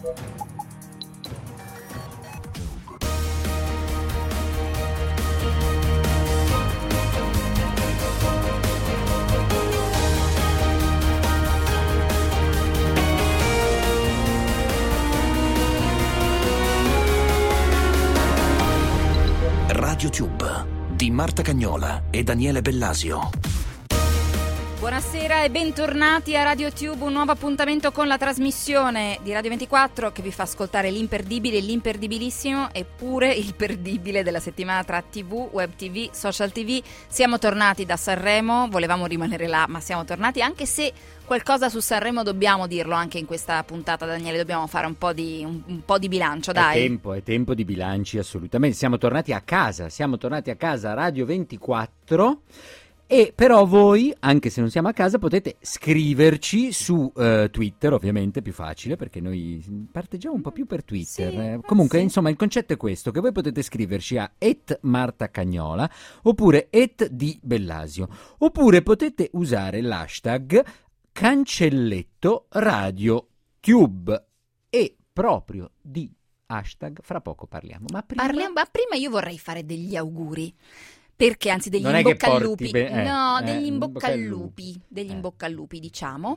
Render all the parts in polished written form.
RadioTube di Marta Cagnola e Daniele Bellasio. Buonasera e bentornati a RadioTube, un nuovo appuntamento con la trasmissione di Radio 24 che vi fa ascoltare l'imperdibile, l'imperdibilissimo e pure il perdibile della settimana tra TV, web TV, social TV. Siamo tornati da Sanremo, volevamo rimanere là ma siamo tornati, anche se qualcosa su Sanremo dobbiamo dirlo anche in questa puntata, Daniele, dobbiamo fare un po' di bilancio, dai. È tempo di bilanci, assolutamente. Siamo tornati a casa Radio 24. E però voi, anche se non siamo a casa, potete scriverci su Twitter, ovviamente più facile perché noi parteggiamo un po' più per Twitter. Comunque, insomma, il concetto è questo, che voi potete scriverci a @martacagnola oppure @dibellasio, oppure potete usare l'hashtag cancelletto RadioTube, e proprio di hashtag fra poco parliamo. Ma prima io vorrei fare degli auguri. Perché anzi degli non in bocca al lupi, degli in bocca al lupi, diciamo,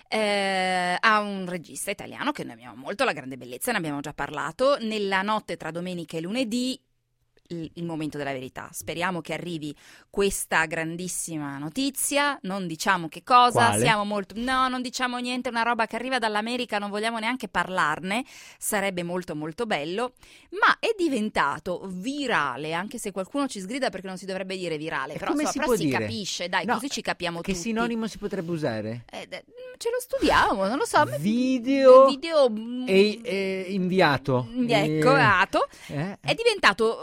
a un regista italiano che noi amiamo molto, La Grande Bellezza, ne abbiamo già parlato. Nella notte tra domenica e lunedì, il momento della verità. Speriamo che arrivi questa grandissima notizia, non diciamo che cosa. Quale? Non diciamo niente, una roba che arriva dall'America, non vogliamo neanche parlarne, sarebbe molto molto bello, ma è diventato virale, anche se qualcuno ci sgrida perché non si dovrebbe dire virale, però si capisce, dai, così ci capiamo tutti. Che sinonimo si potrebbe usare? Ce lo studiamo, non lo so. Video e inviato. Ecco, è diventato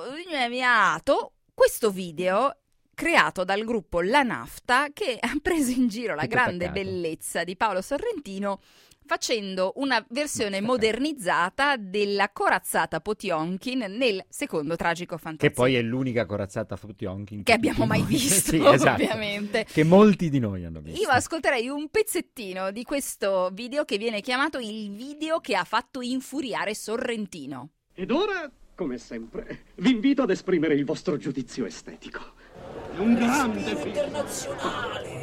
questo video creato dal gruppo La Nafta, che ha preso in giro La Grande Bellezza di Paolo Sorrentino facendo una versione modernizzata della corazzata Potionkin nel secondo Tragico Fantasia. Che poi è l'unica corazzata Potionkin che abbiamo mai visto, sì, esatto. Ovviamente. Che molti di noi hanno visto. Io ascolterei un pezzettino di questo video che viene chiamato il video che ha fatto infuriare Sorrentino. Ed ora, come sempre, vi invito ad esprimere il vostro giudizio estetico. Un grande film internazionale.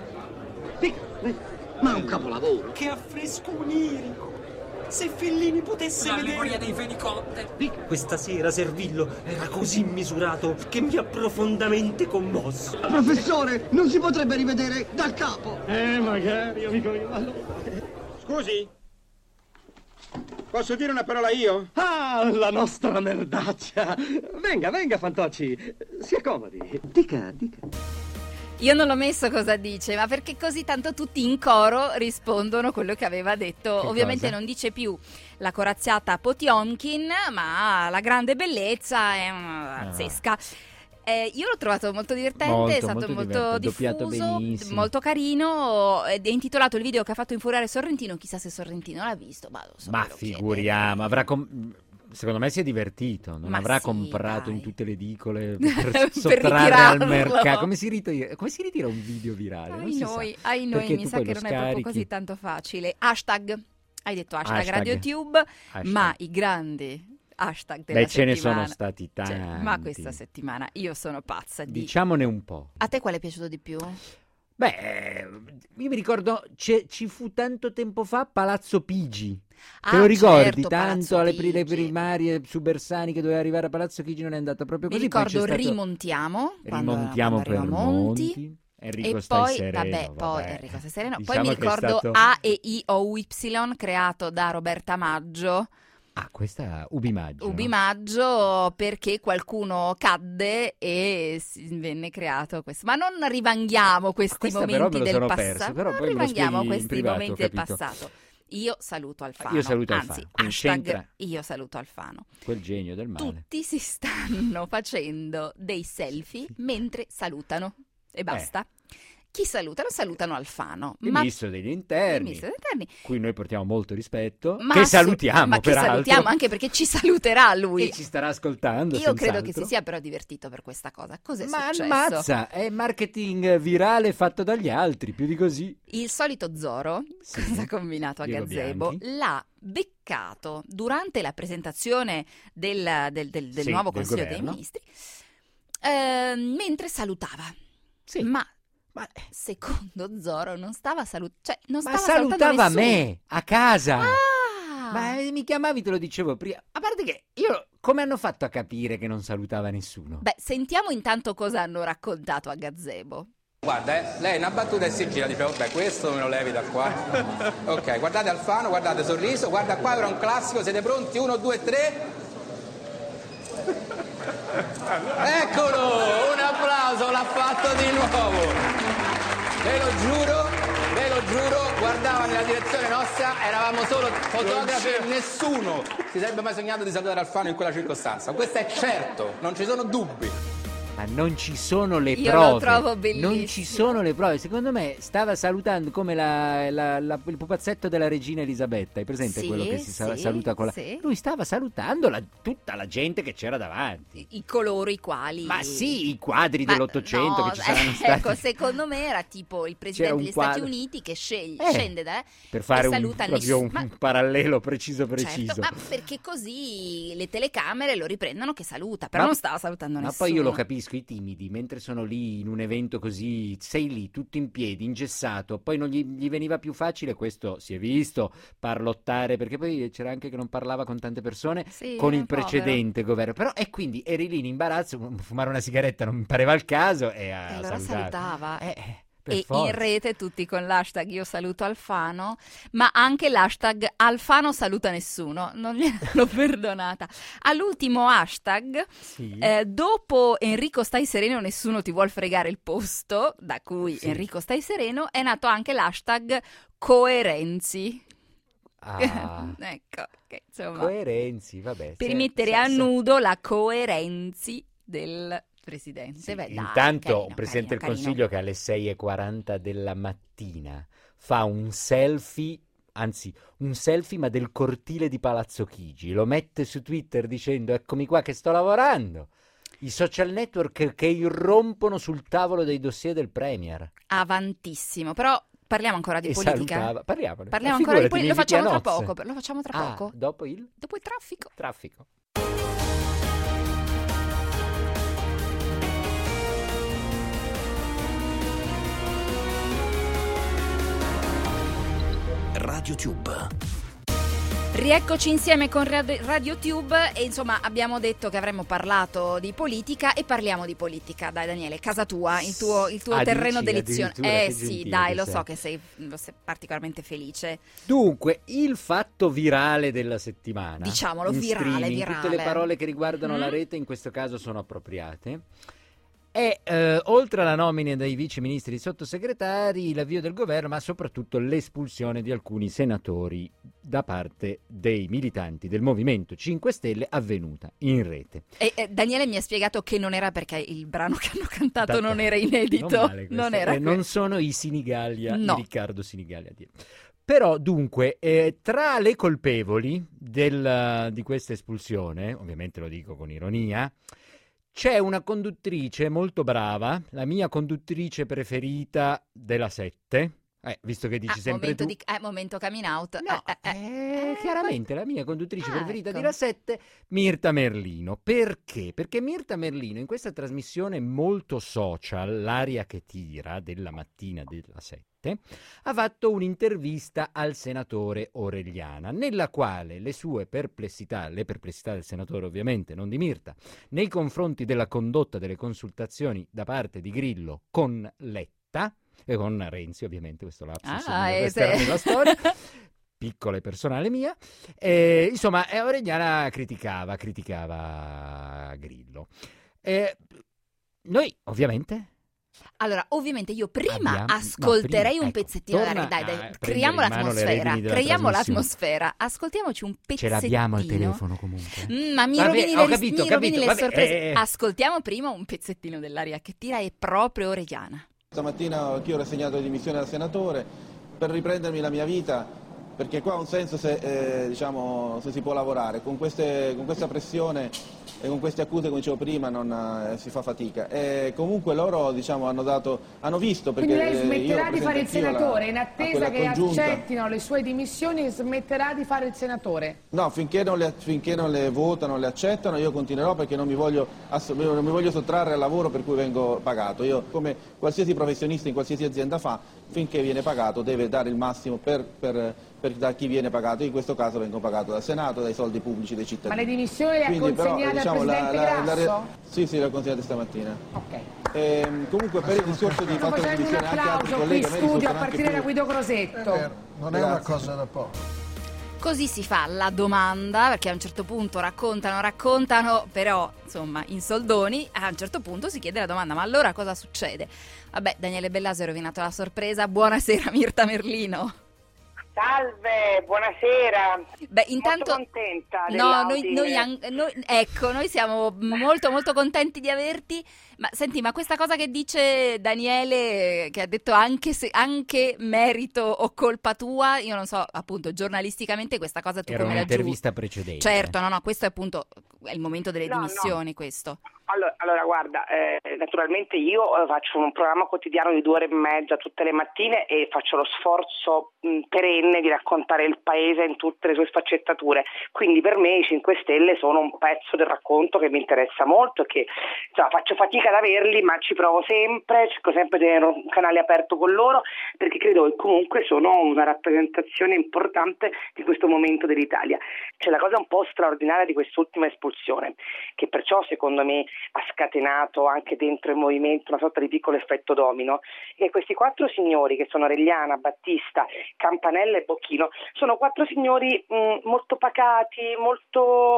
Ma è un capolavoro. Che affresco onirico. Se Fellini potesse l'allegoria dei fenicotte. Questa sera Servillo era così misurato che mi ha profondamente commosso. Professore, non si potrebbe rivedere dal capo? Magari, amico mio. Allora. Scusi? Posso dire una parola io? Ah, la nostra merdaccia. Venga, Fantocci. Si accomodi. Dica. Io non l'ho messo cosa dice, ma perché così tanto tutti in coro rispondono quello che aveva detto. Che ovviamente cosa? Non dice più la corazziata Potionkin, ma La Grande Bellezza è una pazzesca. Io l'ho trovato molto divertente, è stato molto diffuso, benissimo. molto carino, ed è intitolato il video che ha fatto infuriare Sorrentino. Chissà se Sorrentino l'ha visto, ma figuriamo, secondo me si è divertito, non avrà comprato in tutte le edicole per sottrarre al mercato. Come si ritira un video virale? Ai noi, mi sa che non è proprio così tanto facile. Hashtag, hai detto hashtag RadioTube, ma i grandi hashtag della settimana. Ce ne sono stati tanti. Ma questa settimana io sono pazza di... Diciamone un po'. A te quale è piaciuto di più? Io mi ricordo, ci fu tanto tempo fa Palazzo Pigi. Te lo ricordi? Certo, tanto alle primarie su Bersani che doveva arrivare a Palazzo Chigi, non è andata proprio così. Mi ricordo poi Rimontiamo per Monti. Enrico Stai Sereno. Poi Enrico Stai Sereno. Diciamo poi mi ricordo stato... A e I O Y creato da Roberta Maggio. Questa Ubi Maggio, perché qualcuno cadde e venne creato questo. Ma non rivanghiamo questi momenti del passato. Non rivanghiamo questi momenti del passato. Io saluto Alfano. Hashtag io saluto Alfano. Quel genio del male. Tutti si stanno facendo dei selfie mentre salutano e basta. Chi saluta? Lo salutano Alfano. Il ministro degli interni, cui noi portiamo molto rispetto, che salutiamo peraltro. Salutiamo anche perché ci saluterà lui. E ci starà ascoltando. Io credo che si sia però divertito per questa cosa. Cos'è successo? Ammazza, è marketing virale fatto dagli altri, più di così. Il solito Zoro, cosa ha combinato a Gazebo? L'ha beccato durante la presentazione del nuovo Consiglio dei Ministri, mentre salutava. Sì. Ma secondo Zoro non stava salutando. Ma salutava me a casa. Ah! Ma mi chiamavi, te lo dicevo prima. A parte che io, come hanno fatto a capire che non salutava nessuno? Beh, sentiamo intanto cosa hanno raccontato a Gazebo. Guarda, lei una battuta e si gira, dice vabbè, questo me lo levi da qua. Ok, guardate Alfano, guardate sorriso, guarda qua, era un classico, siete pronti? 1, 2, 3. Eccolo, un applauso, l'ha fatto di nuovo. Ve lo giuro, guardava nella direzione nostra, eravamo solo fotografi e nessuno si sarebbe mai sognato di salutare Alfano in quella circostanza. Questo è certo, non ci sono dubbi. Ma non ci sono le prove. Io lo trovo bellissimo. Non ci sono le prove. Secondo me stava salutando come il pupazzetto della regina Elisabetta. Hai presente quello che si saluta con la... Sì. Lui stava salutando tutta la gente che c'era davanti. Coloro i quali... Ma sì, i quadri dell'Ottocento che ci saranno stati. Ecco, secondo me era tipo il presidente degli Stati Uniti che scende per fare saluta un parallelo preciso. Certo, ma perché così le telecamere lo riprendono che saluta. Però non stava salutando nessuno. Ma poi io lo capisco. I timidi, mentre sono lì in un evento così, sei lì tutto in piedi, ingessato, poi non gli veniva più facile, questo si è visto, parlottare, perché poi c'era anche che non parlava con tante persone, con il precedente governo, però e quindi eri lì in imbarazzo, fumare una sigaretta non mi pareva il caso e allora salutava. E in rete tutti con l'hashtag io saluto Alfano, ma anche l'hashtag Alfano saluta nessuno, non gliel'hanno perdonata. All'ultimo hashtag, dopo Enrico stai sereno nessuno ti vuol fregare il posto, da cui Enrico stai sereno, è nato anche l'hashtag Coerenzi. Ecco, che, insomma, Coerenzi, vabbè. Per mettere a nudo la coerenzi del presidente. Sì, dai, intanto carino, un presidente carino, del Consiglio che alle 6:40 della mattina fa un selfie ma del cortile di Palazzo Chigi, lo mette su Twitter dicendo eccomi qua che sto lavorando. I social network che irrompono sul tavolo dei dossier del Premier. Avantissimo, però parliamo ancora di politica. Parliamo ancora di politica, lo facciamo tra poco. Lo facciamo tra poco. Dopo il traffico. RadioTube. Rieccoci insieme con RadioTube e insomma abbiamo detto che avremmo parlato di politica e parliamo di politica. Dai Daniele, casa tua, il tuo terreno d'elezione. Sì, dai, lo so che sei particolarmente felice. Dunque, il fatto virale della settimana. Diciamolo, virale. Tutte le parole che riguardano la rete in questo caso sono appropriate. E oltre alla nomina dei vice ministri e sottosegretari, l'avvio del governo, ma soprattutto l'espulsione di alcuni senatori da parte dei militanti del Movimento 5 Stelle avvenuta in rete. E Daniele mi ha spiegato che non era perché il brano che hanno cantato non era inedito. Non sono i Sinigallia, di Riccardo Sinigallia. Però dunque, tra le colpevoli di questa espulsione, ovviamente lo dico con ironia, c'è una conduttrice molto brava, la mia conduttrice preferita della 7, visto che dici sempre tu. Momento coming out. No, chiaramente la mia conduttrice preferita della 7, Mirta Merlino. Perché? Perché Mirta Merlino in questa trasmissione molto social, l'aria che tira della mattina della 7, ha fatto un'intervista al senatore Orellana, nella quale le sue perplessità, le perplessità del senatore ovviamente, non di Mirta, nei confronti della condotta delle consultazioni da parte di Grillo con Letta, e con Renzi ovviamente, questo lapsus resterà nella storia, piccola e personale mia, insomma Orellana criticava Grillo. Noi ovviamente... Allora, ovviamente io prima ascolterei un pezzettino, dai, creiamo l'atmosfera, ascoltiamoci un pezzettino. Ce l'abbiamo al telefono comunque. Ma mi rovini le sorprese. Ascoltiamo prima un pezzettino dell'aria che tira, è proprio Orellana. Stamattina anch'io ho rassegnato le dimissioni da senatore per riprendermi la mia vita, perché qua ha un senso se si può lavorare. Con questa pressione e con queste accuse, come dicevo prima, si fa fatica. E comunque loro hanno visto, perché quindi lei smetterà di fare il senatore in a attesa che congiunta. accettino le sue dimissioni, smetterà di fare il senatore? No, finché non le votano, le accettano, io continuerò, perché non mi voglio sottrarre al lavoro per cui vengo pagato. Io, come qualsiasi professionista in qualsiasi azienda fa, finché viene pagato deve dare il massimo da chi viene pagato. Io in questo caso vengo pagato dal Senato, dai soldi pubblici dei cittadini. Ma le dimissioni le ha consegnate al Presidente Grasso? Sì, le ho consegnate stamattina. Ok. Comunque per il discorso di fatto di dimissione anche altri qui colleghi in studio a partire da Guido Crosetto. Non è una cosa da poco. Così si fa la domanda, perché a un certo punto raccontano, però insomma in soldoni, a un certo punto si chiede la domanda: ma allora cosa succede? Vabbè, Daniele Bellasio ha rovinato la sorpresa. Buonasera Mirta Merlino. Salve, buonasera. Beh, intanto molto contenta noi siamo molto molto contenti di averti. Ma senti, ma questa cosa che dice Daniele, che ha detto anche merito o colpa tua, io non so, appunto, giornalisticamente questa cosa tu era come la giudichi? un'intervista precedente. Certo, no, questo è appunto il momento delle dimissioni, questo. Allora guarda, naturalmente io faccio un programma quotidiano di 2 ore e mezza tutte le mattine e faccio lo sforzo perenne di raccontare il paese in tutte le sue sfaccettature, quindi per me i 5 Stelle sono un pezzo del racconto che mi interessa molto e che faccio fatica ad averli, ma ci provo sempre, cerco sempre di tenere un canale aperto con loro, perché credo che comunque sono una rappresentazione importante di questo momento dell'Italia. C'è la cosa un po' straordinaria di quest'ultima espulsione, che perciò secondo me ha scatenato anche dentro il movimento una sorta di piccolo effetto domino, e questi 4 signori, che sono Aureliana, Battista, Campanella e Bocchino, sono 4 signori molto pacati, molto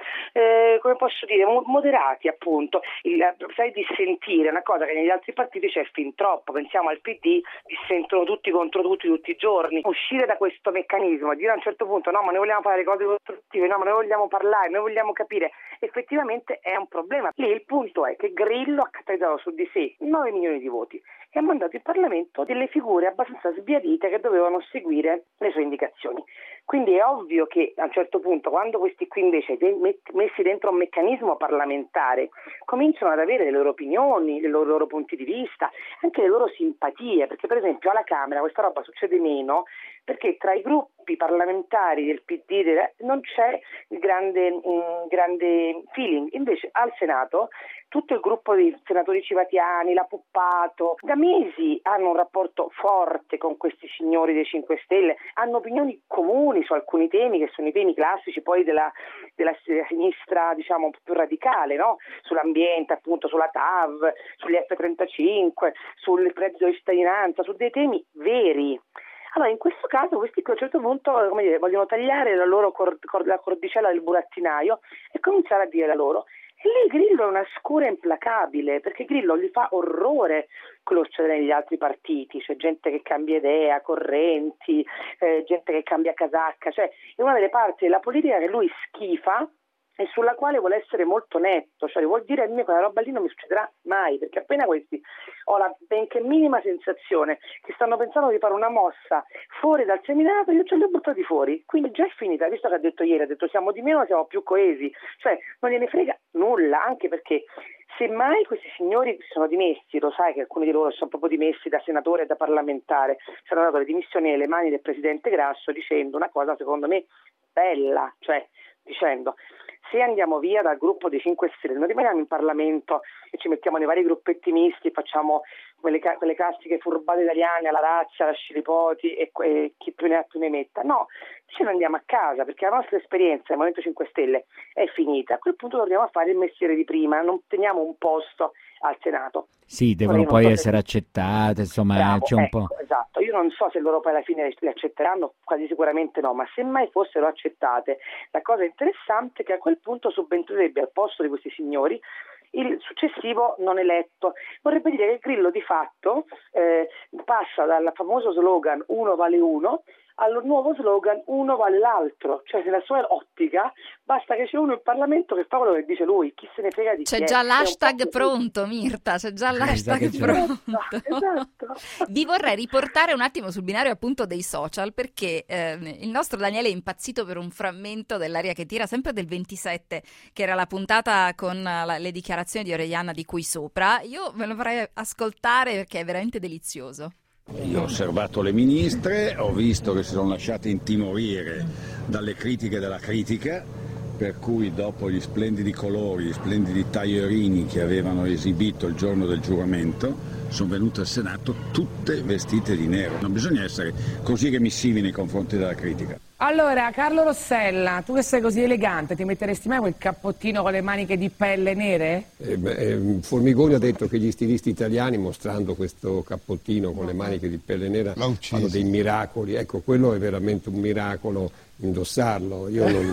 come posso dire, moderati, appunto. Sai, dissentire è una cosa che negli altri partiti c'è fin troppo. Pensiamo al PD, dissentono tutti contro tutti i giorni. Uscire da questo meccanismo, dire a un certo punto no, ma noi vogliamo fare le cose costruttive, no, ma noi vogliamo parlare, noi vogliamo capire, effettivamente è un problema. Lì il punto è che Grillo ha catalizzato su di sé 9 milioni di voti e ha mandato in Parlamento delle figure abbastanza sbiadite che dovevano seguire le sue indicazioni. Quindi è ovvio che a un certo punto, quando questi qui invece messi dentro un meccanismo parlamentare cominciano ad avere le loro opinioni, i loro punti di vista, anche le loro simpatie, perché per esempio alla Camera questa roba succede meno, perché tra i gruppi parlamentari del PD non c'è il grande feeling. Invece al Senato tutto il gruppo di senatori civatiani, la Puppato, da mesi hanno un rapporto forte con questi signori dei 5 Stelle, hanno opinioni comuni su alcuni temi che sono i temi classici poi della sinistra, diciamo, più radicale, no? Sull'ambiente, appunto, sulla TAV, sugli F-35, sul reddito di cittadinanza, su dei temi veri. Allora, in questo caso questi a un certo punto, come dire, vogliono tagliare la loro la cordicella del burattinaio e cominciare a dire la loro. E lì Grillo è una scura implacabile, perché Grillo gli fa orrore quello che succede negli altri partiti, cioè gente che cambia idea, correnti, gente che cambia casacca, cioè è una delle parti della politica che lui schifa e sulla quale vuole essere molto netto, cioè vuol dire a me quella roba lì non mi succederà mai, perché appena questi ho la benché minima sensazione che stanno pensando di fare una mossa fuori dal seminato, io ce li ho buttati fuori, quindi già è finita, visto che ha detto ieri, siamo di meno, siamo più coesi, cioè non gliene frega nulla, anche perché semmai questi signori si sono dimessi, lo sai che alcuni di loro sono proprio dimessi da senatore e da parlamentare, ci hanno dato le dimissioni nelle mani del presidente Grasso dicendo una cosa secondo me bella, cioè dicendo: se andiamo via dal gruppo dei 5 Stelle, non rimaniamo in Parlamento e ci mettiamo nei vari gruppetti misti, facciamo quelle classiche furbate italiane alla Razza, alla Scilipoti e chi più ne ha più ne metta. No, ce ne andiamo a casa, perché la nostra esperienza nel Movimento 5 Stelle è finita. A quel punto torniamo a fare il mestiere di prima, non teniamo un posto al Senato. Sì, devono poi essere accettate, insomma. Bravo, c'è un po'. Esatto, io non so se loro poi alla fine le accetteranno, quasi sicuramente no, ma se mai fossero accettate, la cosa interessante è che a quel punto subentrerebbe al posto di questi signori il successivo non eletto. Vorrebbe dire che Grillo di fatto passa dal famoso slogan 1 vale 1 al nuovo slogan uno vale l'altro, cioè nella sua ottica basta che c'è uno in Parlamento che fa quello che dice lui, chi se ne frega di chi c'è è. già l'hashtag pronto, Mirta, c'è già l'hashtag pronto. Esatto. Vi vorrei riportare un attimo sul binario appunto dei social, perché il nostro Daniele è impazzito per un frammento dell'aria che tira, sempre del 27, che era la puntata con le dichiarazioni di Orellana di Qui Sopra. Io ve lo vorrei ascoltare perché è veramente delizioso. Io ho osservato le ministre, ho visto che si sono lasciate intimorire dalle critiche della critica, per cui dopo gli splendidi colori, gli splendidi taglierini che avevano esibito il giorno del giuramento, sono venute al Senato tutte vestite di nero. Non bisogna essere così remissivi nei confronti della critica. Allora, Carlo Rossella, tu che sei così elegante, ti metteresti mai quel cappottino con le maniche di pelle nere? Formigoni ha detto che gli stilisti italiani, mostrando questo cappottino con le maniche di pelle nera, fanno dei miracoli. Ecco, quello è veramente un miracolo indossarlo. Io non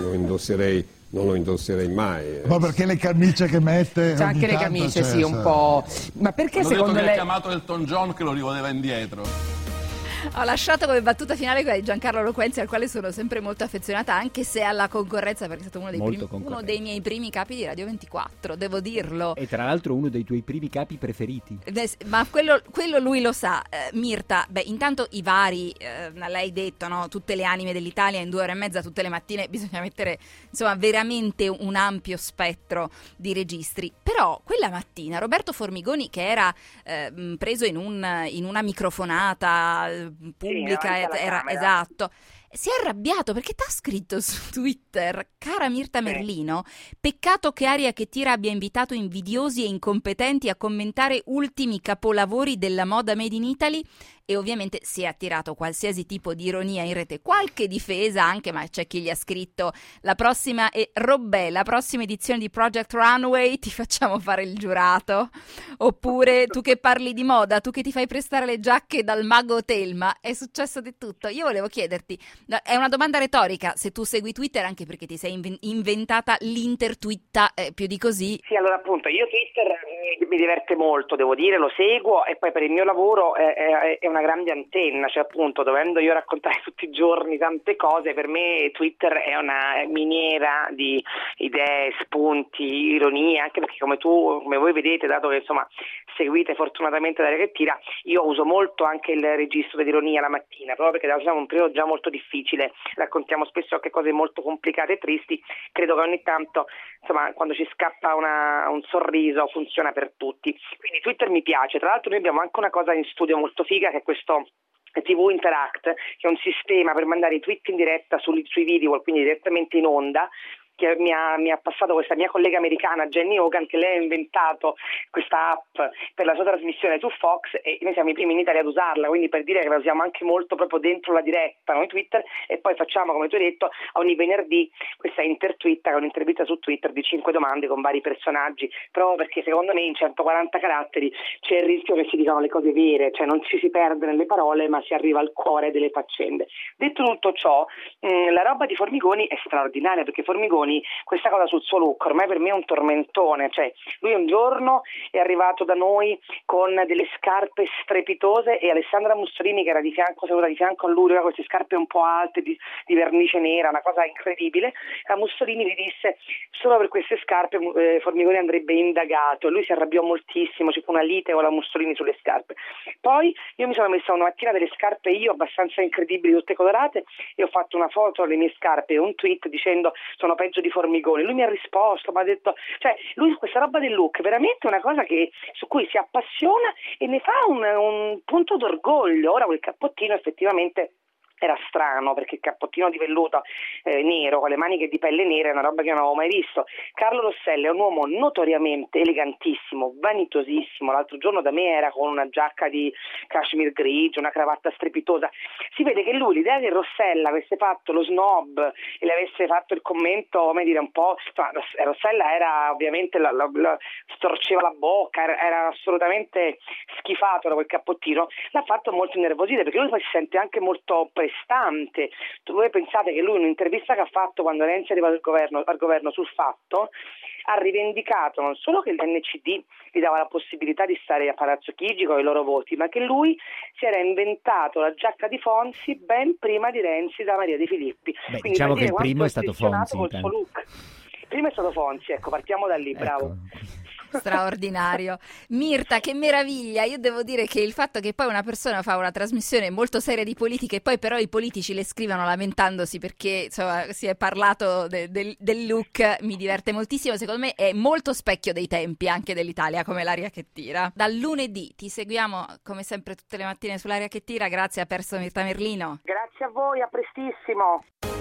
lo indosserei mai. Ma perché le camicie che mette? C'è anche le camicie, sì, un po'. Ma perché secondo lei? Ha chiamato Elton John che lo rivoleva indietro. Ho lasciato come battuta finale quella di Giancarlo Loquenzi, al quale sono sempre molto affezionata, anche se alla concorrenza, perché è stato uno dei miei primi capi di Radio 24, devo dirlo. E tra l'altro uno dei tuoi primi capi preferiti. Ma quello lui lo sa. Mirta, intanto i vari, lei ha detto, no? Tutte le anime dell'Italia in 2 ore e mezza tutte le mattine, bisogna mettere insomma veramente un ampio spettro di registri. Però quella mattina Roberto Formigoni, che era preso in una microfonata pubblica, era esatto, si è arrabbiato perché t'ha scritto su Twitter: cara Mirta Merlino, peccato che Aria che tira abbia invitato invidiosi e incompetenti a commentare ultimi capolavori della moda made in Italy, e ovviamente si è attirato qualsiasi tipo di ironia in rete, qualche difesa anche, ma c'è chi gli ha scritto: la prossima è Robè, la prossima edizione di Project Runway ti facciamo fare il giurato, oppure tu che parli di moda, tu che ti fai prestare le giacche dal mago Telma, è successo di tutto. Io volevo chiederti, è una domanda retorica, se tu segui Twitter, anche perché ti sei inventata l'intertwitta, più di così. Sì, allora appunto io Twitter mi diverte molto, devo dire, lo seguo, e poi per il mio lavoro è una grande antenna, cioè appunto dovendo io raccontare tutti i giorni tante cose, per me Twitter è una miniera di idee, spunti, ironie, anche perché come voi vedete, dato che insomma seguite fortunatamente Aria che tira, io uso molto anche il registro dell'ironia la mattina, proprio perché siamo in un periodo già molto difficile, raccontiamo spesso anche cose molto complicate e tristi, credo che ogni tanto insomma quando ci scappa un sorriso funziona per tutti, quindi Twitter mi piace. Tra l'altro noi abbiamo anche una cosa in studio molto figa, che è questo TV Interact, che è un sistema per mandare i tweet in diretta sui video, quindi direttamente in onda, che mi ha passato questa mia collega americana Jenny Hogan, che lei ha inventato questa app per la sua trasmissione su Fox, e noi siamo i primi in Italia ad usarla, quindi per dire che la usiamo anche molto proprio dentro la diretta, noi Twitter, e poi facciamo, come tu hai detto, ogni venerdì questa intertwitta, che è un'intervista su Twitter di 5 domande con vari personaggi, proprio perché secondo me in 140 caratteri c'è il rischio che si dicano le cose vere, cioè non ci si perde nelle parole ma si arriva al cuore delle faccende. Detto tutto ciò, la roba di Formigoni è straordinaria, perché Formigoni, questa cosa sul suo look ormai per me è un tormentone, cioè lui un giorno è arrivato da noi con delle scarpe strepitose e Alessandra Mussolini, che era seduta di fianco a lui, aveva queste scarpe un po' alte di vernice nera, una cosa incredibile. La Mussolini gli disse: solo per queste scarpe Formigoni andrebbe indagato, e lui si arrabbiò moltissimo, ci fu una lite con la Mussolini sulle scarpe. Poi io mi sono messa una mattina delle scarpe io abbastanza incredibili, tutte colorate, e ho fatto una foto delle mie scarpe e un tweet dicendo: sono peggio di Formigoni. Lui mi ha risposto, mi ha detto, cioè lui questa roba del look è veramente una cosa su cui si appassiona e ne fa un punto d'orgoglio. Ora quel cappottino effettivamente era strano, perché il cappottino di velluto nero con le maniche di pelle nera è una roba che non avevo mai visto. Carlo Rossella è un uomo notoriamente elegantissimo, vanitosissimo. L'altro giorno da me era con una giacca di cashmere grigio, una cravatta strepitosa. Si vede che lui, l'idea che Rossella avesse fatto lo snob e le avesse fatto il commento, come dire, un po', insomma, Rossella era ovviamente storceva la bocca, era assolutamente schifato da quel cappottino, l'ha fatto molto innervosire, perché lui poi si sente anche molto prestante. Voi pensate che lui, in un'intervista che ha fatto quando Renzi è arrivato al governo sul Fatto, ha rivendicato non solo che l'NCD gli dava la possibilità di stare a Palazzo Chigi con i loro voti, ma che lui si era inventato la giacca di Fonzi ben prima di Renzi da Maria De Filippi. Beh, diciamo che il primo è stato Fonzi. Il primo è stato Fonzi, ecco, partiamo da lì, bravo. Straordinario. Mirta, che meraviglia. Io devo dire che il fatto che poi una persona fa una trasmissione molto seria di politica e poi però i politici le scrivano lamentandosi perché insomma si è parlato del look mi diverte moltissimo. Secondo me è molto specchio dei tempi anche dell'Italia, come l'aria che tira. Dal lunedì ti seguiamo come sempre tutte le mattine sull'aria che tira. Grazie a Perso Mirta Merlino. Grazie a voi, a prestissimo.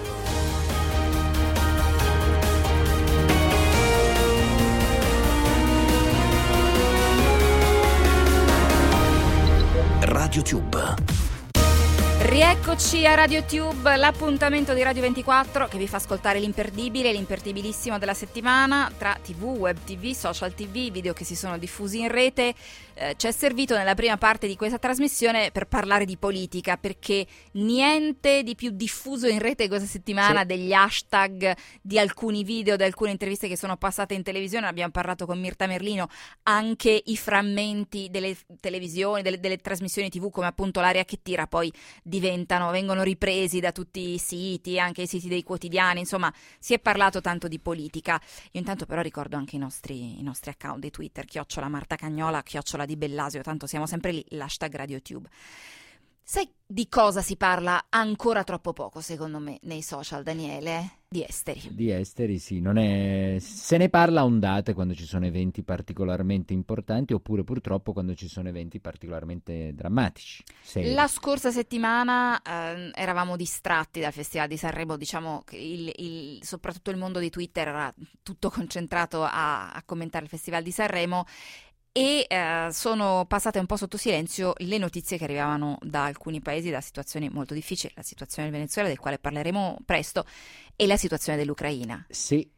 RadioTube. Rieccoci a RadioTube, l'appuntamento di Radio 24 che vi fa ascoltare l'imperdibile e l'imperdibilissimo della settimana tra TV, web TV, social TV, video che si sono diffusi in rete. Ci è servito nella prima parte di questa trasmissione per parlare di politica, perché niente di più diffuso in rete questa settimana degli hashtag di alcuni video, di alcune interviste che sono passate in televisione. Abbiamo parlato con Mirta Merlino, anche i frammenti delle televisioni, delle trasmissioni TV come appunto L'aria che tira poi vengono ripresi da tutti i siti, anche i siti dei quotidiani, insomma si è parlato tanto di politica. Io intanto però ricordo anche i nostri account di Twitter, @MartaCagnola, @Di Bellasio, tanto siamo sempre lì, l'hashtag RadioTube. Sai di cosa si parla ancora troppo poco, secondo me, nei social, Daniele? Di esteri. Di esteri, sì. Se ne parla a ondate quando ci sono eventi particolarmente importanti, oppure purtroppo quando ci sono eventi particolarmente drammatici. La scorsa settimana eravamo distratti dal Festival di Sanremo, diciamo che soprattutto il mondo di Twitter era tutto concentrato a commentare il Festival di Sanremo. E sono passate un po' sotto silenzio le notizie che arrivavano da alcuni paesi, da situazioni molto difficili, la situazione del Venezuela, del quale parleremo presto, e la situazione dell'Ucraina. Sì.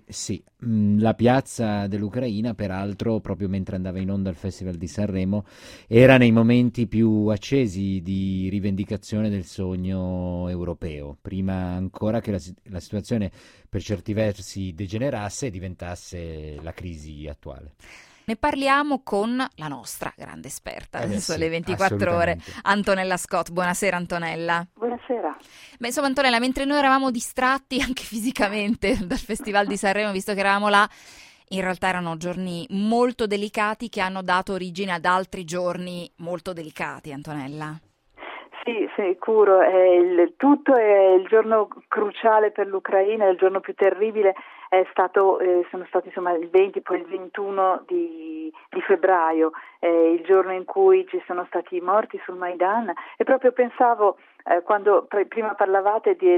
La piazza dell'Ucraina, peraltro, proprio mentre andava in onda il Festival di Sanremo, era nei momenti più accesi di rivendicazione del sogno europeo, prima ancora che la situazione per certi versi degenerasse e diventasse la crisi attuale. Ne parliamo con la nostra grande esperta adesso alle 24 ore, Antonella Scott. Buonasera Antonella. Buonasera. Beh, insomma Antonella, mentre noi eravamo distratti anche fisicamente dal Festival di Sanremo, visto che eravamo là, in realtà erano giorni molto delicati che hanno dato origine ad altri giorni molto delicati, Antonella. Sì, sicuro, tutto è il giorno cruciale per l'Ucraina, il giorno più terribile sono stati insomma il 20, poi il 21 di febbraio, il giorno in cui ci sono stati i morti sul Maidan, e proprio pensavo quando prima parlavate di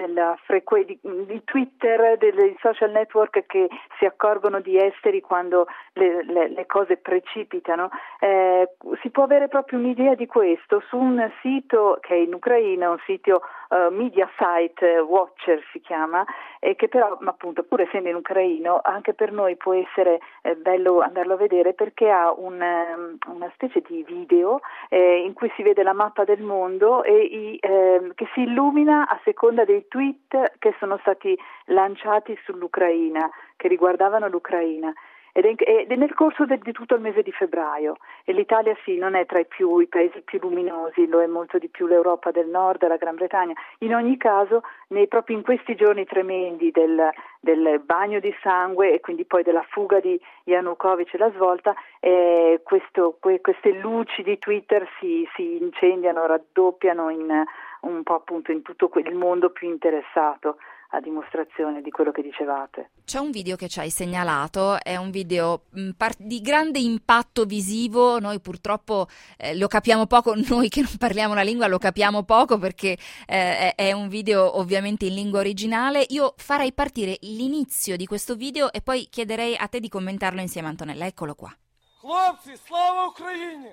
Twitter, dei social network che si accorgono di esteri quando le cose precipitano, si può avere proprio un'idea di questo su un sito che è in Ucraina, un sito media site, Watcher si chiama, che però appunto pur essendo in ucraino anche per noi può essere bello andarlo a vedere, perché ha una specie di video in cui si vede la mappa del mondo e che si illumina a seconda dei tweet che sono stati lanciati sull'Ucraina, che riguardavano l'Ucraina. Ed è nel corso di tutto il mese di febbraio, e l'Italia sì non è tra i paesi più luminosi, lo è molto di più l'Europa del Nord, la Gran Bretagna. In ogni caso, proprio in questi giorni tremendi del bagno di sangue e quindi poi della fuga di Yanukovych e la svolta, queste luci di Twitter si incendiano, raddoppiano un po' appunto in tutto il mondo più interessato, a dimostrazione di quello che dicevate. C'è un video che ci hai segnalato, è un video di grande impatto visivo. Noi purtroppo lo capiamo poco, noi che non parliamo la lingua lo capiamo poco, perché è un video ovviamente in lingua originale. Io farei partire l'inizio di questo video e poi chiederei a te di commentarlo insieme a Antonella. Eccolo qua. Хлопці, слава Україні!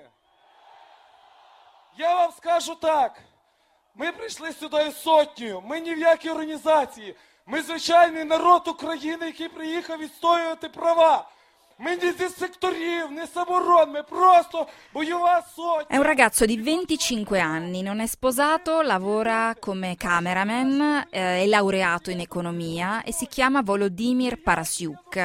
Я вам скажу так. Ми прийшли сюди сотнею, ми ні в якій організації. Ми звичайний народ України, який приїхав відстоювати права. Ми не зі секторів, не з оборон, ми просто бойова сотня. È un ragazzo di 25 anni, non è sposato, lavora come cameraman, è laureato in economia e si chiama Volodymyr Parasyuk.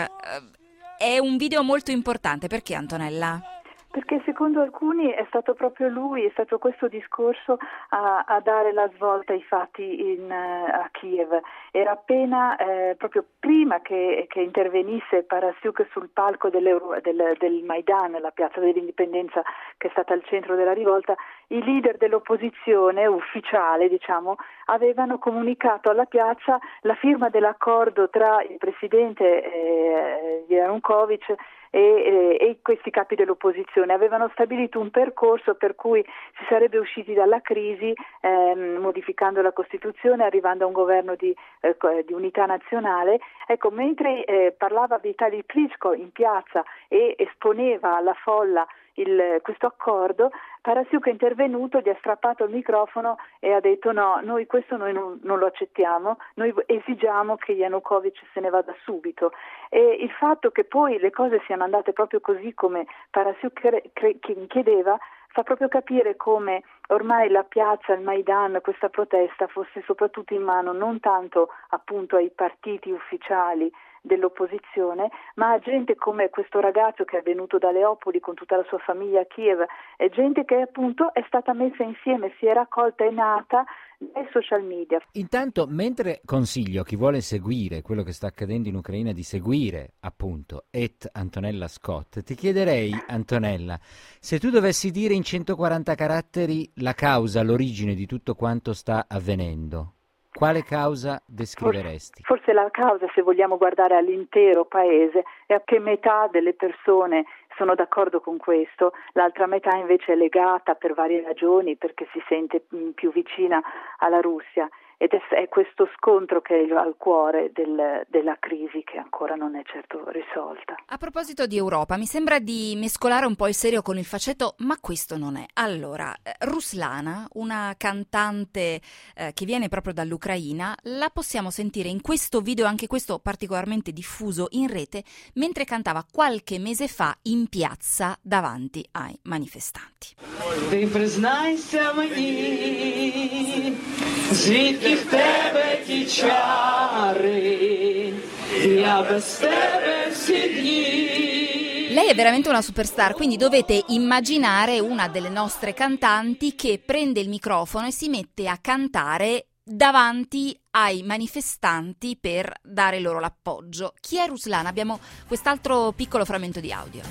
È un video molto importante, perché Antonella? Perché secondo alcuni è stato proprio lui, è stato questo discorso a dare la svolta ai fatti a Kiev. Era appena, proprio prima che intervenisse Parasyuk sul palco del Maidan, la piazza dell'Indipendenza che è stata al centro della rivolta, i leader dell'opposizione ufficiale, diciamo, avevano comunicato alla piazza la firma dell'accordo tra il presidente Yanukovych e questi capi dell'opposizione. Avevano stabilito un percorso per cui si sarebbe usciti dalla crisi modificando la Costituzione, arrivando a un governo di unità nazionale. Ecco, mentre parlava Vitali Klitschko in piazza e esponeva alla folla questo accordo, Parasyuk è intervenuto, gli ha strappato il microfono e ha detto no, noi non lo accettiamo, noi esigiamo che Yanukovych se ne vada subito. E il fatto che poi le cose siano andate proprio così come Parasyuk chiedeva fa proprio capire come ormai la piazza, il Maidan, questa protesta fosse soprattutto in mano non tanto appunto ai partiti ufficiali dell'opposizione, ma a gente come questo ragazzo che è venuto da Leopoli con tutta la sua famiglia a Kiev, è gente che appunto è stata messa insieme, si è raccolta, è nata dai social media. Intanto, mentre consiglio a chi vuole seguire quello che sta accadendo in Ucraina di seguire appunto Antonella Scott, ti chiederei, Antonella, se tu dovessi dire in 140 caratteri la causa, l'origine di tutto quanto sta avvenendo, quale causa descriveresti? Forse la causa, se vogliamo guardare all'intero paese, è che metà delle persone sono d'accordo con questo, l'altra metà invece è legata per varie ragioni, perché si sente più vicina alla Russia. Ed è questo scontro che è al cuore della crisi, che ancora non è certo risolta. A proposito di Europa, mi sembra di mescolare un po' il serio con il faceto, ma questo non è. Allora, Ruslana, una cantante che viene proprio dall'Ucraina, la possiamo sentire in questo video, anche questo particolarmente diffuso in rete, mentre cantava qualche mese fa in piazza davanti ai manifestanti. Ти признайся мені, звідки в тебе ті чари, я без тебе всі дні. Lei è veramente una superstar, quindi dovete immaginare una delle nostre cantanti che prende il microfono e si mette a cantare davanti ai manifestanti per dare loro l'appoggio. Chi è Ruslana? Abbiamo quest'altro piccolo frammento di audio.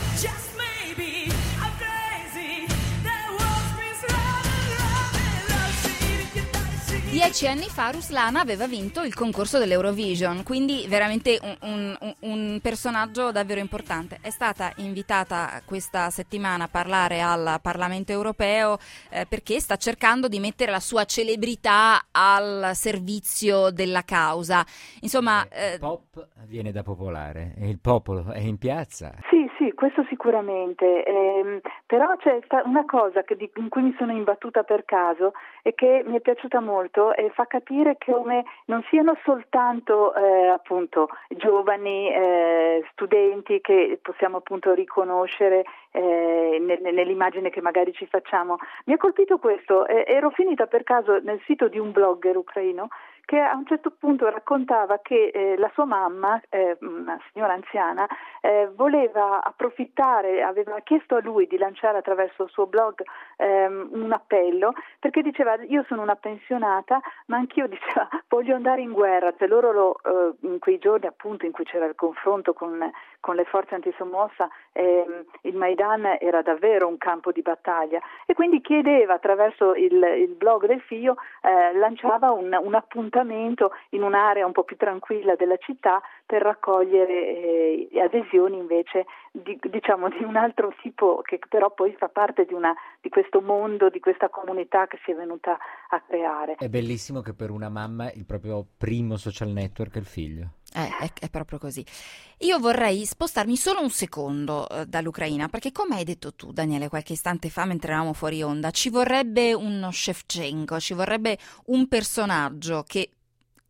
10 anni fa Ruslana aveva vinto il concorso dell'Eurovision, quindi veramente un personaggio davvero importante. È stata invitata questa settimana a parlare al Parlamento europeo perché sta cercando di mettere la sua celebrità al servizio della causa. Insomma, pop viene da popolare e il popolo è in piazza. Sì, questo sicuramente, però c'è una cosa in cui mi sono imbattuta per caso e che mi è piaciuta molto e fa capire come non siano soltanto appunto giovani studenti che possiamo appunto riconoscere nell'immagine che magari ci facciamo. Mi ha colpito questo, ero finita per caso nel sito di un blogger ucraino che a un certo punto raccontava che la sua mamma, una signora anziana, voleva approfittare, aveva chiesto a lui di lanciare attraverso il suo blog un appello, perché diceva io sono una pensionata ma anch'io diceva voglio andare in guerra, cioè loro in quei giorni appunto in cui c'era il confronto con le forze antisommossa, il Maidan era davvero un campo di battaglia e quindi chiedeva attraverso il blog del figlio, lanciava un appuntamento in un'area un po' più tranquilla della città per raccogliere adesioni invece di un altro tipo che però poi fa parte di questo mondo, di questa comunità che si è venuta a creare. È bellissimo che per una mamma il proprio primo social network è il figlio. È proprio così. Io vorrei spostarmi solo un secondo dall'Ucraina, perché come hai detto tu, Daniele, qualche istante fa mentre eravamo fuori onda, ci vorrebbe uno Shevchenko, ci vorrebbe un personaggio che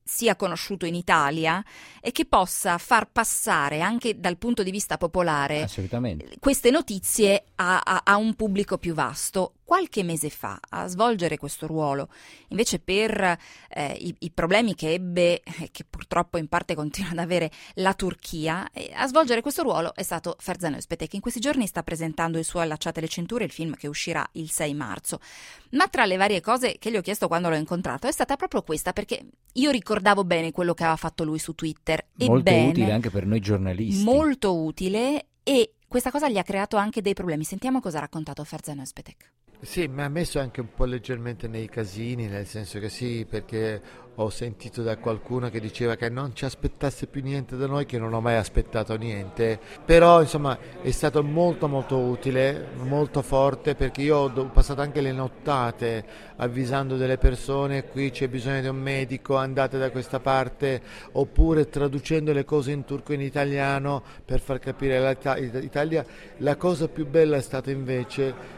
sia conosciuto in Italia e che possa far passare anche dal punto di vista popolare queste notizie a un pubblico più vasto. Qualche mese fa a svolgere questo ruolo, invece per i problemi che ebbe e che purtroppo in parte continua ad avere la Turchia, a svolgere questo ruolo è stato Ferzan Özpetek, che in questi giorni sta presentando il suo Allacciate le cinture, il film che uscirà il 6 marzo. Ma tra le varie cose che gli ho chiesto quando l'ho incontrato è stata proprio questa, perché io ricordavo bene quello che aveva fatto lui su Twitter. Molto utile anche per noi giornalisti. Molto utile, e questa cosa gli ha creato anche dei problemi. Sentiamo cosa ha raccontato Ferzan Özpetek. Sì, mi ha messo anche un po' leggermente nei casini, nel senso che sì, perché ho sentito da qualcuno che diceva che non ci aspettasse più niente da noi, che non ho mai aspettato niente, però insomma è stato molto molto utile, molto forte, perché io ho passato anche le nottate avvisando delle persone: qui c'è bisogno di un medico, andate da questa parte, oppure traducendo le cose in turco e in italiano per far capire l'Italia. La cosa più bella è stata invece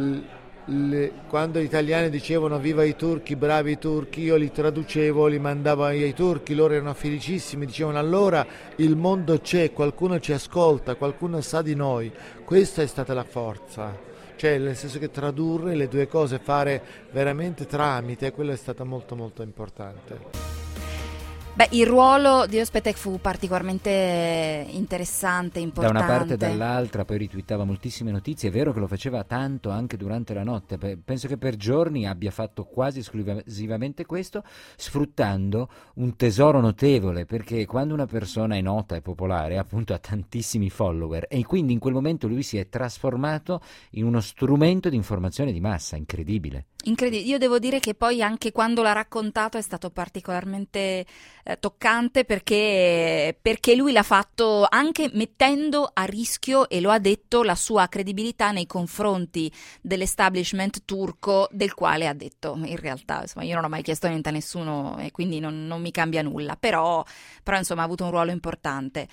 quando gli italiani dicevano viva i turchi, bravi i turchi, io li traducevo, li mandavo ai turchi, loro erano felicissimi, dicevano allora il mondo c'è, qualcuno ci ascolta, qualcuno sa di noi. Questa è stata la forza, cioè nel senso che tradurre le due cose, fare veramente tramite, quello è stato molto molto importante. Beh, il ruolo di Özpetek fu particolarmente interessante, importante. Da una parte e dall'altra, poi ritwittava moltissime notizie. È vero che lo faceva tanto anche durante la notte. Penso che per giorni abbia fatto quasi esclusivamente questo, sfruttando un tesoro notevole, perché quando una persona è nota e popolare, appunto, ha tantissimi follower, e quindi in quel momento lui si è trasformato in uno strumento di informazione di massa, incredibile. Incredibile. Io devo dire che poi anche quando l'ha raccontato è stato particolarmente toccante, perché lui l'ha fatto anche mettendo a rischio, e lo ha detto, la sua credibilità nei confronti dell'establishment turco, del quale ha detto in realtà insomma io non ho mai chiesto niente a nessuno e quindi non mi cambia nulla, però insomma ha avuto un ruolo importante.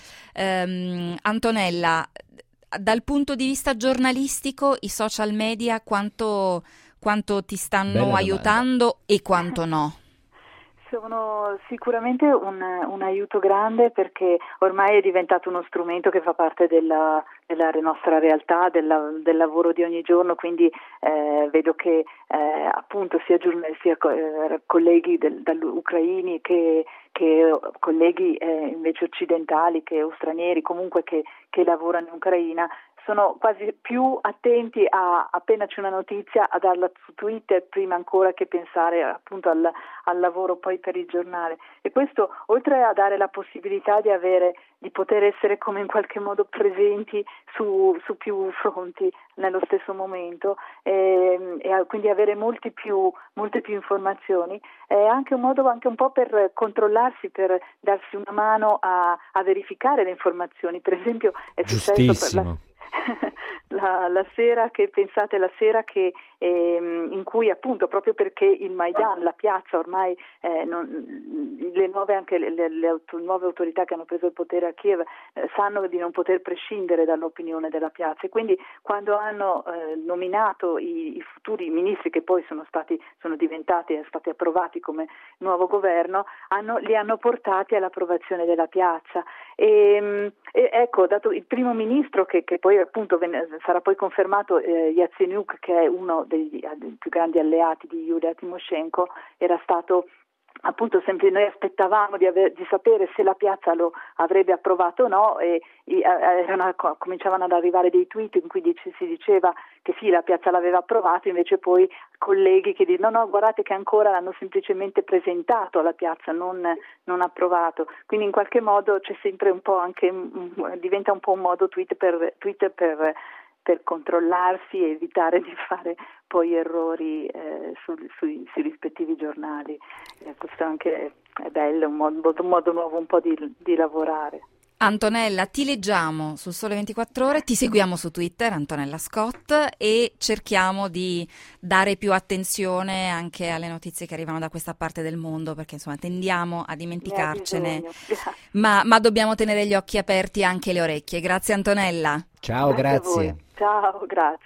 Antonella, dal punto di vista giornalistico i social media quanto ti stanno aiutando e quanto no? Sono sicuramente un aiuto grande, perché ormai è diventato uno strumento che fa parte della nostra realtà, del lavoro di ogni giorno, quindi vedo che appunto sia colleghi ucraini che colleghi invece occidentali, che o stranieri comunque che lavorano in Ucraina, sono quasi più attenti appena c'è una notizia a darla su Twitter prima ancora che pensare appunto al lavoro poi per il giornale. E questo, oltre a dare la possibilità di poter essere come in qualche modo presenti su più fronti nello stesso momento, e quindi avere molte più informazioni, è anche un modo anche un po' per controllarsi, per darsi una mano a verificare le informazioni. Per esempio è successo la sera che in cui appunto, proprio perché il Maidan, la piazza ormai le nuove autorità che hanno preso il potere a Kiev sanno di non poter prescindere dall'opinione della piazza, e quindi quando hanno nominato i futuri ministri, che poi sono stati approvati come nuovo governo, li hanno portati all'approvazione della piazza, e ecco, dato il primo ministro che poi appunto sarà poi confermato, Yatsenyuk, che è uno dei più grandi alleati di Yulia Tymoshenko, era stato appunto sempre, noi aspettavamo di sapere se la piazza lo avrebbe approvato o no, e cominciavano ad arrivare dei tweet in cui si diceva che sì, la piazza l'aveva approvato, invece poi colleghi che dicono no, guardate che ancora l'hanno semplicemente presentato alla piazza, non approvato. Quindi in qualche modo c'è sempre un po' anche, diventa un po' un modo Twitter per controllarsi e evitare di fare poi errori sui rispettivi giornali. Questo anche è bello, un modo nuovo un po' di lavorare. Antonella, ti leggiamo sul Sole 24 Ore, ti seguiamo su Twitter, Antonella Scott, e cerchiamo di dare più attenzione anche alle notizie che arrivano da questa parte del mondo, perché insomma tendiamo a dimenticarcene, ma dobbiamo tenere gli occhi aperti e anche le orecchie. Grazie Antonella. Ciao, grazie. Ciao, grazie.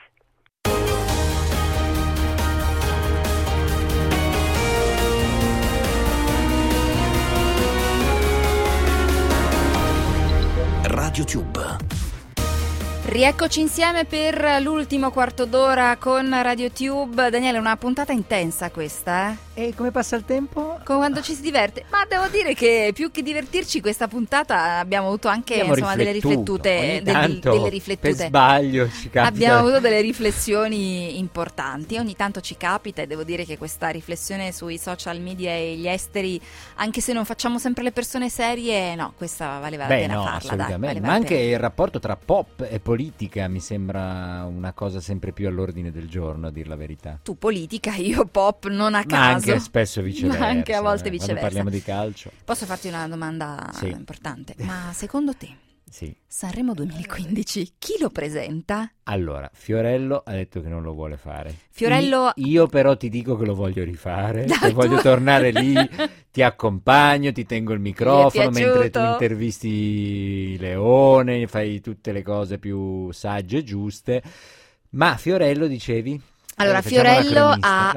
RadioTube. Rieccoci insieme per l'ultimo quarto d'ora con RadioTube. Daniele, una puntata intensa questa, eh? E come passa il tempo? Quando ci si diverte. Ma devo dire che più che divertirci questa puntata abbiamo avuto anche delle riflettute. Delle riflettute. Per sbaglio ci capita. Abbiamo avuto delle riflessioni importanti. Ogni tanto ci capita e devo dire che questa riflessione sui social media e gli esteri, anche se non facciamo sempre le persone serie, no, questa valeva la pena farla. Assolutamente. Ma anche il rapporto tra pop e politica mi sembra una cosa sempre più all'ordine del giorno, a dir la verità. Tu politica, io pop, non a caso. Ma anche spesso viceversa. Ma anche a volte viceversa. Quando parliamo di calcio. Posso farti una domanda importante? Ma secondo te sì. Sanremo 2015 chi lo presenta? Allora, Fiorello ha detto che non lo vuole fare. Fiorello... Io però ti dico che lo voglio rifare, che voglio tornare lì, ti accompagno, ti tengo il microfono mentre tu intervisti Leone, fai tutte le cose più sagge e giuste. Ma Fiorello, dicevi? Allora, Fiorello ha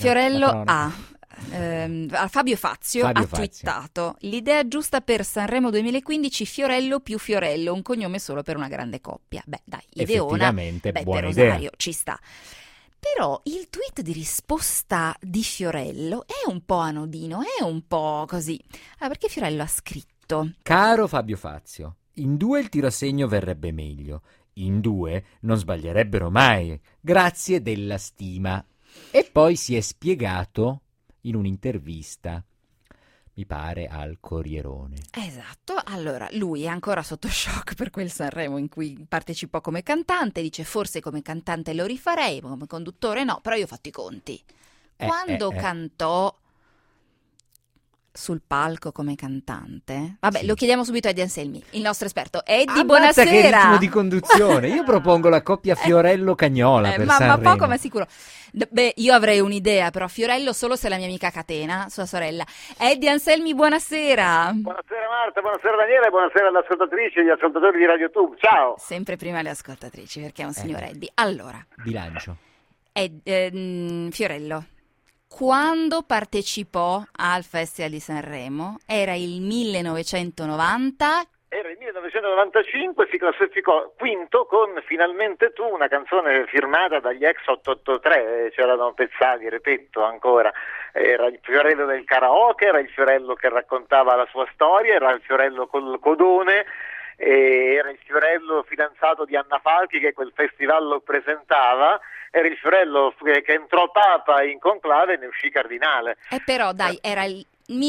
Fabio Fazio ha twittato: l'idea giusta per Sanremo 2015, Fiorello più Fiorello, un cognome solo per una grande coppia. Beh, dai, ideona, buona Rosario, idea. ci sta. Però il tweet di risposta di Fiorello è un po' anodino, è un po' così. Perché Fiorello ha scritto: caro Fabio Fazio, in 2 il tirasegno verrebbe meglio, in 2 non sbaglierebbero mai, grazie della stima. E poi si è spiegato in un'intervista, mi pare al Corrierone. Esatto, allora lui è ancora sotto shock per quel Sanremo in cui partecipò come cantante, dice forse come cantante lo rifarei, come conduttore no, però io ho fatto i conti. Quando cantò sul palco come cantante, vabbè, lo chiediamo subito a Eddie Anselmi, il nostro esperto. Eddie, buonasera. Che ritmo di conduzione. Io propongo la coppia Fiorello-Cagnola per Sanremo. Ma poco ma sicuro. Beh, io avrei un'idea, però Fiorello solo se la mia amica Catena, sua sorella. Eddie Anselmi, buonasera. Buonasera Marta, buonasera Daniele, buonasera alle ascoltatrici e agli ascoltatori di RadioTube. Ciao. Sempre prima le ascoltatrici, perché è un signor Eddie. Allora, bilancio. Fiorello, quando partecipò al Festival di Sanremo, era il 1990. Era il 1995, si classificò quinto con Finalmente tu, una canzone firmata dagli ex 883, c'erano Pezzali, Repetto ancora, era il Fiorello del karaoke, era il Fiorello che raccontava la sua storia, era il Fiorello col codone, era il Fiorello fidanzato di Anna Falchi che quel festival lo presentava, era il Fiorello che entrò Papa in conclave e ne uscì cardinale. Però dai, era il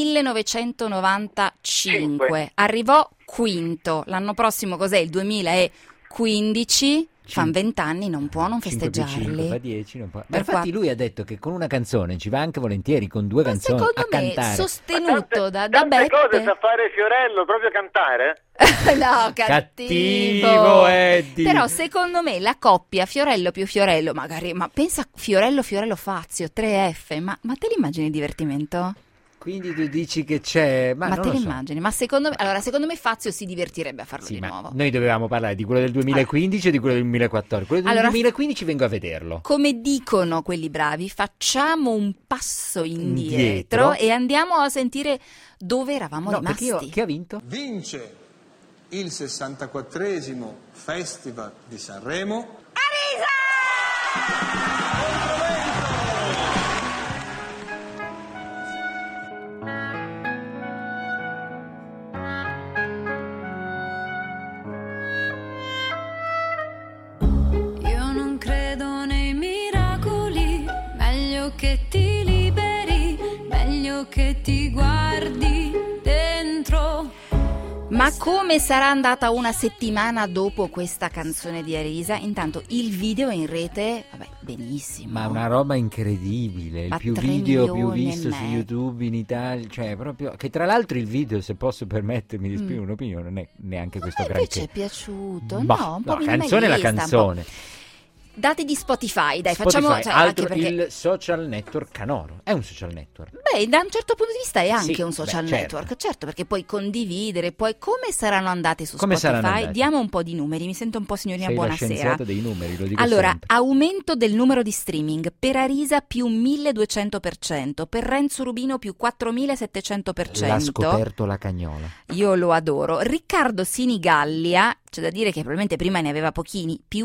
1995, arrivò quinto, l'anno prossimo cos'è? Il 2015, fan 20 anni, non può non festeggiarli. 5 fa 10, non può. Ma infatti lui ha detto che con una canzone ci va anche volentieri, con 2 canzoni a cantare. Sostenuto da Beppe. Cose sa fare Fiorello, proprio cantare? No, cattivo Eddie. Però secondo me la coppia Fiorello più Fiorello, magari, ma pensa Fiorello Fazio, 3F, ma te l'immagini il divertimento? Quindi tu dici che c'è... Ma te l'immagini? Ma secondo me Fazio si divertirebbe a farlo di nuovo. Noi dovevamo parlare di quello del 2015 e di quello del 2014. Quello del 2015 vengo a vederlo. Come dicono quelli bravi, facciamo un passo indietro e andiamo a sentire dove eravamo rimasti. Chi ha vinto? Vince il 64esimo Festival di Sanremo. Arisa! Che ti liberi, meglio che ti guardi dentro. Ma come sarà andata una settimana dopo questa canzone di Arisa? Intanto il video è in rete, benissimo. Ma una roba incredibile, il più video più visto su YouTube in Italia, cioè proprio, che tra l'altro il video, se posso permettermi di esprimere un'opinione, non è neanche questo granché. Invece è piaciuto, un canzone è la canzone. Dati di Spotify, dai, Spotify, facciamo... Cioè, altro, anche perché... il social network canoro. È un social network. Beh, da un certo punto di vista è anche Sì, un social certo. network, certo, perché puoi condividere, poi come saranno andati su Come saranno Spotify? andati? Diamo un po' di numeri, mi sento un po' signorina Sei la buonasera. scienziata dei numeri, lo dico Allora, sempre. aumento del numero di streaming, per Arisa più 1200%, per Renzo Rubino più 4700%. L'ha scoperto la Cagnola. Io lo adoro. Riccardo Sinigallia, c'è da dire che probabilmente prima ne aveva pochini, più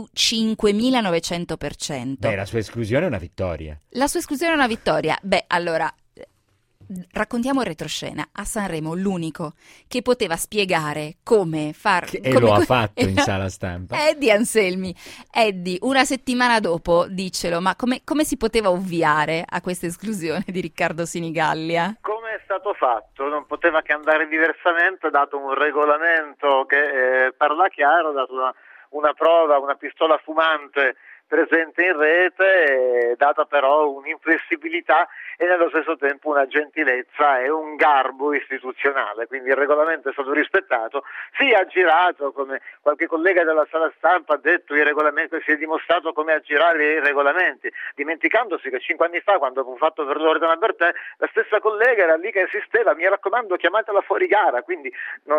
5900%. Beh, la sua esclusione è una vittoria. La sua esclusione è una vittoria. Beh, allora, raccontiamo il retroscena. A Sanremo l'unico che poteva spiegare come far... E come lo ha fatto in sala stampa. Eddie Anselmi. Eddie, una settimana dopo, dicelo, ma come si poteva ovviare a questa esclusione di Riccardo Sinigallia? Come è stato fatto? Non poteva che andare diversamente, dato un regolamento che parla chiaro, dato una prova, una pistola fumante presente in rete, data però un'inflessibilità e nello stesso tempo una gentilezza e un garbo istituzionale, quindi il regolamento è stato rispettato, si è aggirato, come qualche collega della sala stampa ha detto, il regolamento si è dimostrato come aggirare i regolamenti, dimenticandosi che 5 anni fa, quando avevo fatto per Loredana Bertè, la stessa collega era lì che insisteva, mi raccomando chiamatela fuori gara, quindi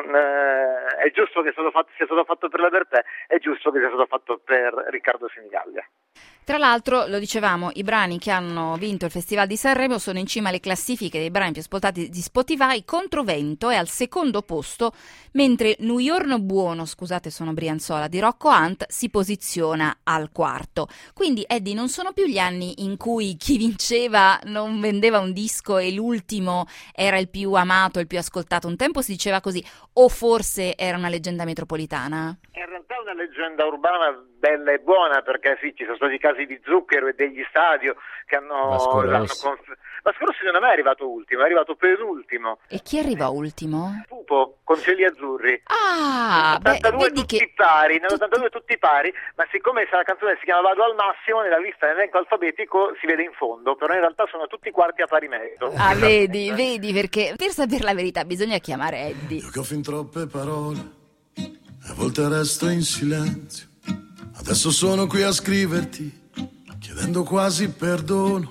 è giusto che sia stato fatto per la Bertè, è giusto che sia stato fatto per Riccardo Sinigallia. Tra l'altro, lo dicevamo, i brani che hanno vinto il Festival di Sanremo sono in cima alle classifiche dei brani più ascoltati di Spotify. Controvento è al secondo posto, mentre New Giorno Buono, scusate sono Brianzola, di Rocco Hunt si posiziona al quarto. Quindi, Eddie, non sono più gli anni in cui chi vinceva non vendeva un disco e l'ultimo era il più amato, il più ascoltato. Un tempo si diceva così, o forse era una leggenda metropolitana? In realtà è una leggenda urbana bella e buona, perché sì, ci sono stati casi di Zucchero e degli Stadio che hanno Mascherossi non è mai arrivato ultimo, è arrivato penultimo. E chi arrivò ultimo? Pupo con Cieli Azzurri. Nell'82 tutti pari, nell'82 tutti pari, ma siccome la canzone si chiama Vado al massimo, nella lista dell'elenco alfabetico si vede in fondo, però in realtà sono tutti quarti a pari merito. Ah, vedi, perché per sapere la verità bisogna chiamare Eddie. Io che ho fin troppe parole, a volte resto in silenzio. Adesso sono qui a scriverti, chiedendo quasi perdono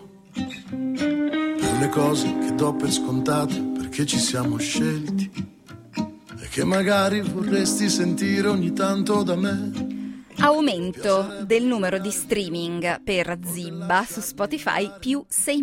per le cose che do per scontate, perché ci siamo scelti e che magari vorresti sentire ogni tanto da me. Aumento del numero di streaming per Zibba su Spotify più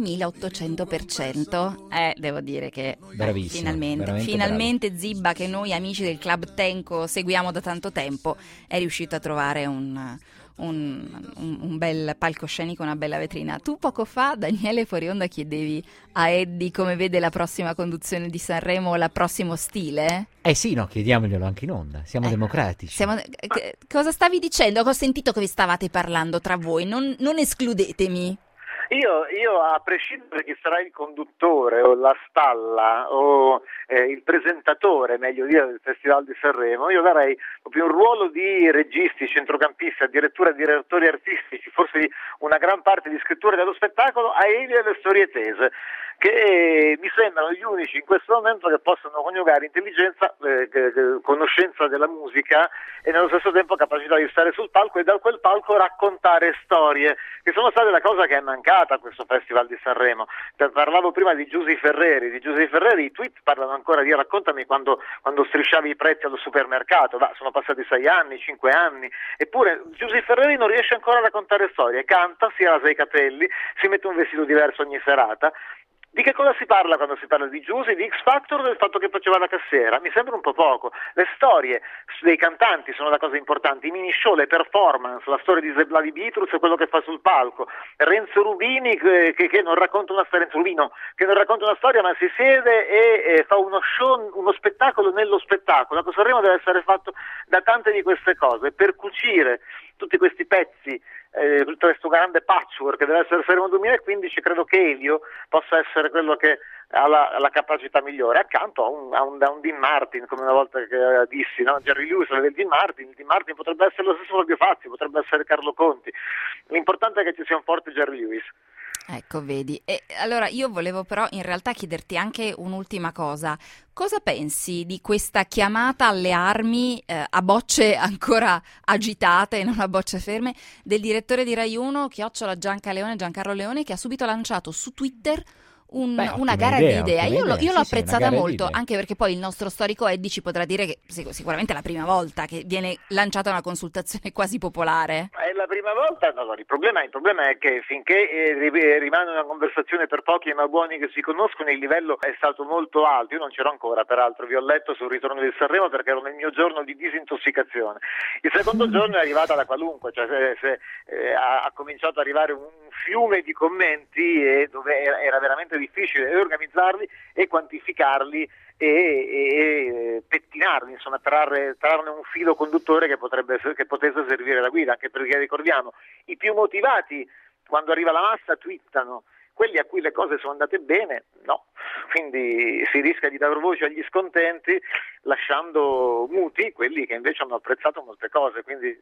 6.800%. Devo dire che finalmente Zibba, che noi amici del Club Tenco seguiamo da tanto tempo, è riuscito a trovare un bel palcoscenico, una bella vetrina. Tu poco fa, Daniele fuori onda, chiedevi a Eddie come vede la prossima conduzione di Sanremo, il prossimo stile? Sì, no, chiediamoglielo anche in onda, siamo democratici. Cosa stavi dicendo? Ho sentito che vi stavate parlando tra voi, non escludetemi. Io a prescindere chi sarà il conduttore o la stalla o il presentatore, meglio dire, del Festival di Sanremo, io darei proprio un ruolo di registi, centrocampisti, addirittura direttori artistici, forse di una gran parte di scrittura dello spettacolo, a Elio e le storie tese, che mi sembrano gli unici in questo momento che possono coniugare intelligenza, conoscenza della musica e nello stesso tempo capacità di stare sul palco e da quel palco raccontare storie, che sono state la cosa che è mancata a questo Festival di Sanremo. Parlavo prima di Giusy Ferreri, i tweet parlano ancora di raccontami quando strisciavi i prezzi allo supermercato, sono passati 6 anni, 5 anni, eppure Giusy Ferreri non riesce ancora a raccontare storie, canta, si rasa i capelli, si mette un vestito diverso ogni serata. Di che cosa si parla quando si parla di Giusy, di X Factor, del fatto che faceva la cassiera? Mi sembra un po' poco. Le storie dei cantanti sono la cosa importante, i mini show, le performance, la storia di Zeblavi Bitrus e quello che fa sul palco, Renzo Rubini che non racconta una storia, Renzo Rubino che non racconta una storia ma si siede e fa uno show, uno spettacolo nello spettacolo. Ecco, Sanremo deve essere fatto da tante di queste cose, per cucire tutti questi pezzi, tutto questo grande patchwork che deve essere Sanremo 2015, credo che Elio possa essere quello che ha la capacità migliore, accanto a un Dean Martin, come una volta che dissi, no? Jerry Lewis aveva il Dean Martin potrebbe essere lo stesso Fabio Fazzi, potrebbe essere Carlo Conti. L'importante è che ci sia un forte Jerry Lewis. Ecco, vedi. E allora io volevo però in realtà chiederti anche un'ultima cosa. Cosa pensi di questa chiamata alle armi a bocce ancora agitate e non a bocce ferme del direttore di Rai 1, Giancarlo Leone, che ha subito lanciato su Twitter una gara di idea. Io l'ho apprezzata molto, anche perché poi il nostro storico Eddie ci potrà dire che sicuramente è la prima volta che viene lanciata una consultazione quasi popolare. È la prima volta? No, il problema è che finché rimane una conversazione per pochi ma buoni che si conoscono, il livello è stato molto alto. Io non c'ero ancora, peraltro, vi ho letto sul ritorno di Sanremo perché ero nel mio giorno di disintossicazione. Il secondo giorno è arrivata la qualunque, cioè ha cominciato ad arrivare un fiume di commenti dove era veramente difficile organizzarli e quantificarli e pettinarli, insomma trarne un filo conduttore che potesse servire da guida, anche perché ricordiamo, i più motivati quando arriva la massa twittano, quelli a cui le cose sono andate bene no, quindi si rischia di dar voce agli scontenti lasciando muti quelli che invece hanno apprezzato molte cose, quindi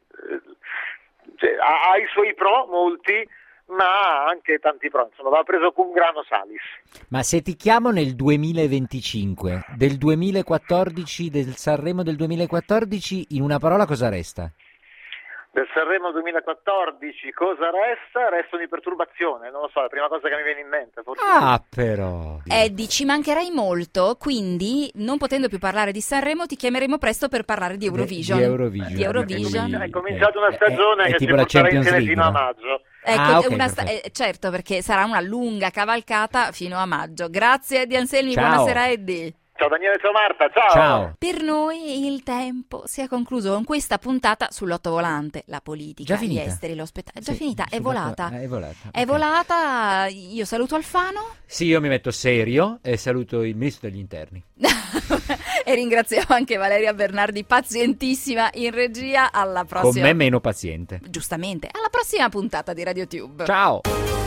ha i suoi pro molti, ma anche tanti pro, insomma va preso cum grano salis. Ma se ti chiamo nel 2025, del 2014, del Sanremo del 2014, in una parola cosa resta? Del Sanremo 2014 cosa resta? Restano di perturbazione, non lo so, è la prima cosa che mi viene in mente. Forse. Ah, però! Eddie, ci mancherai molto, quindi non potendo più parlare di Sanremo ti chiameremo presto per parlare di Eurovision. Di Eurovision. È cominciata una stagione che si tipo la porterà Champions insieme League, fino a no? maggio. Ecco, certo, perché sarà una lunga cavalcata fino a maggio. Grazie Eddie Anselmi, Ciao. Buonasera Eddie. Ciao Daniele, ciao Marta, ciao. Ciao. Per noi il tempo si è concluso con questa puntata sull'ottovolante, la politica, gli esteri, lo spettacolo. È già finita, è volata. È volata, io saluto Alfano. Sì, io mi metto serio e saluto il ministro degli interni. E ringraziamo anche Valeria Bernardi, pazientissima in regia. Alla prossima. Con me meno paziente. Giustamente, alla prossima puntata di RadioTube. Ciao.